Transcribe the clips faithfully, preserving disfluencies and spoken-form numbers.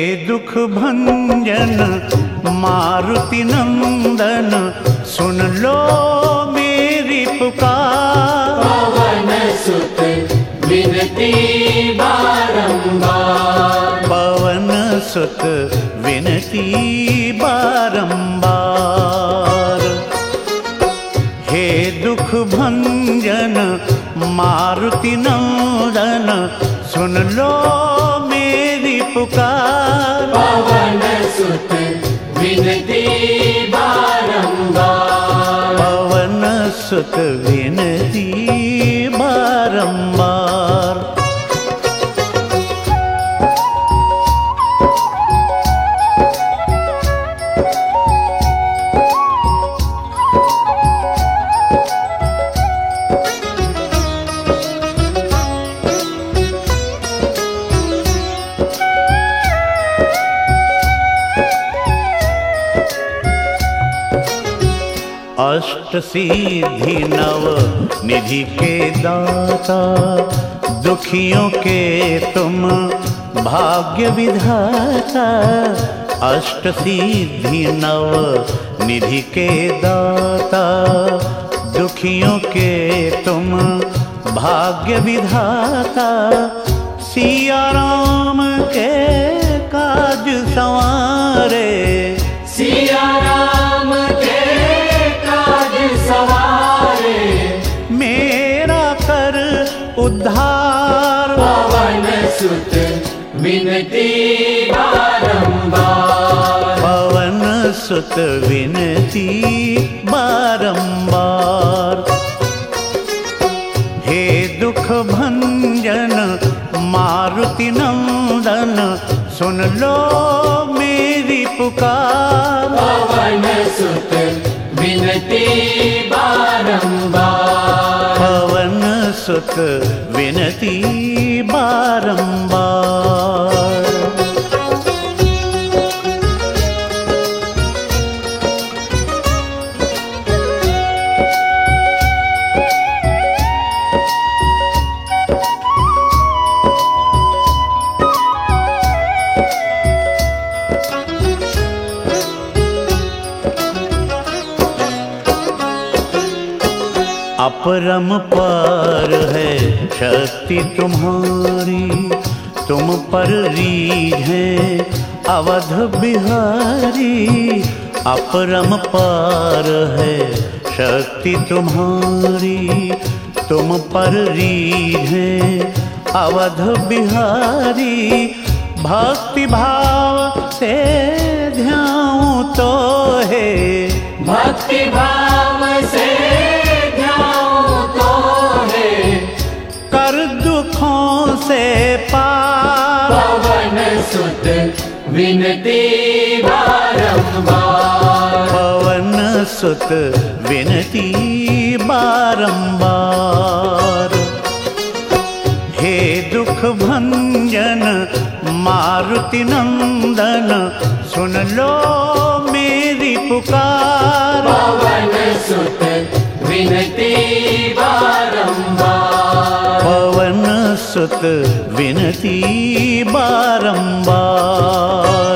दुख भंजन मारुति नंदन, सुन लो मेरी पुकार। पवन सुत विनती बारंबार, पवन सुत विनती बारंबार। हे दुख भंजन मारुति नंदन, सुन लो मेरी पुकार। पवन सुत विनती बारंबार, पवन सुत विनती बारंबार। अष्ट सिद्धि नव निधि के दाता, दुखियों के तुम भाग्य विधाता। अष्ट सिद्धि नव निधि के दाता, दुखियों के तुम भाग्य विधाता। सिया राम के काज संवारे, सिया राम के काज सवारे, मेरा कर उद्धार। पवन सुत विनती बारंबार, पवन सुत विनती बारंबार। हे दुख भंजन मारुति नंदन, सुन लो मेरी पुकार। पवन सुत विनती बारंबार, पवन सुत विनती बारंबार। अपरम पार है शक्ति तुम्हारी, तुम पर रीझें अवध बिहारी। अपरम पार है शक्ति तुम्हारी, तुम पर रीझें अवध बिहारी। भक्ति भाव से ध्याऊं तो है, भक्ति भाव से कर दुखों से पार। पवन सुत विनती बारंबार, पवन सुत विनती बारंबार। हे दुख भंजन मारुति नंदन, सुन लो मेरी पुकार। पवन सुत विनती बारंबार, पवन सुत विनती बारंबार।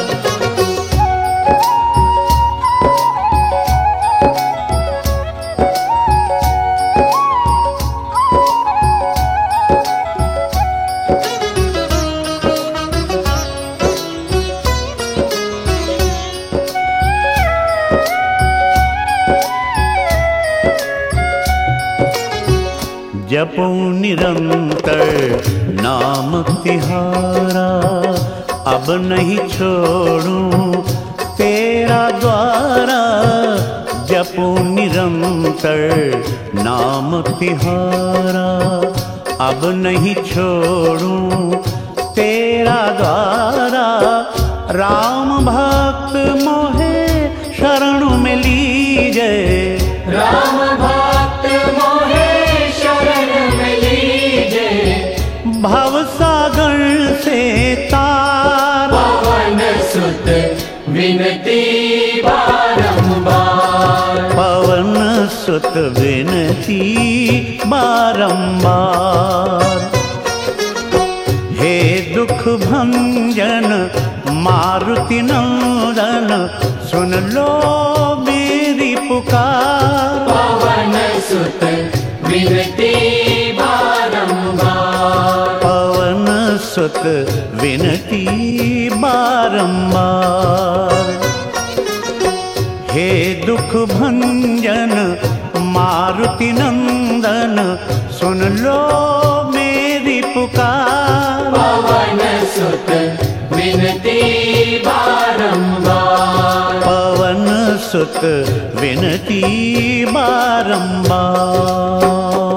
जपो निरंतर नाम तिहारा, अब नहीं छोड़ूं तेरा द्वारा। जपो निरंतर नाम तिहारा, अब नहीं छोड़ूं तेरा द्वारा। राम भक्त मोहे शरण में लीजे, राम भक्त मोहे शरण में लीजे। भव सागर से तार। पवन सुत विनती बारंबार, पवन सुत विनती बारंबार। हे दुख भंजन मारुति नंदन सुन लो मेरी पुकार। पवन सुत विनती बारंबार, पवन सुत विनती बारंबार। हे दुख भंजन मारुति नंदन सुन लो मेरी पुकार। पवन सुत विनती बारंबार, पवन सुत विनती बारंबार।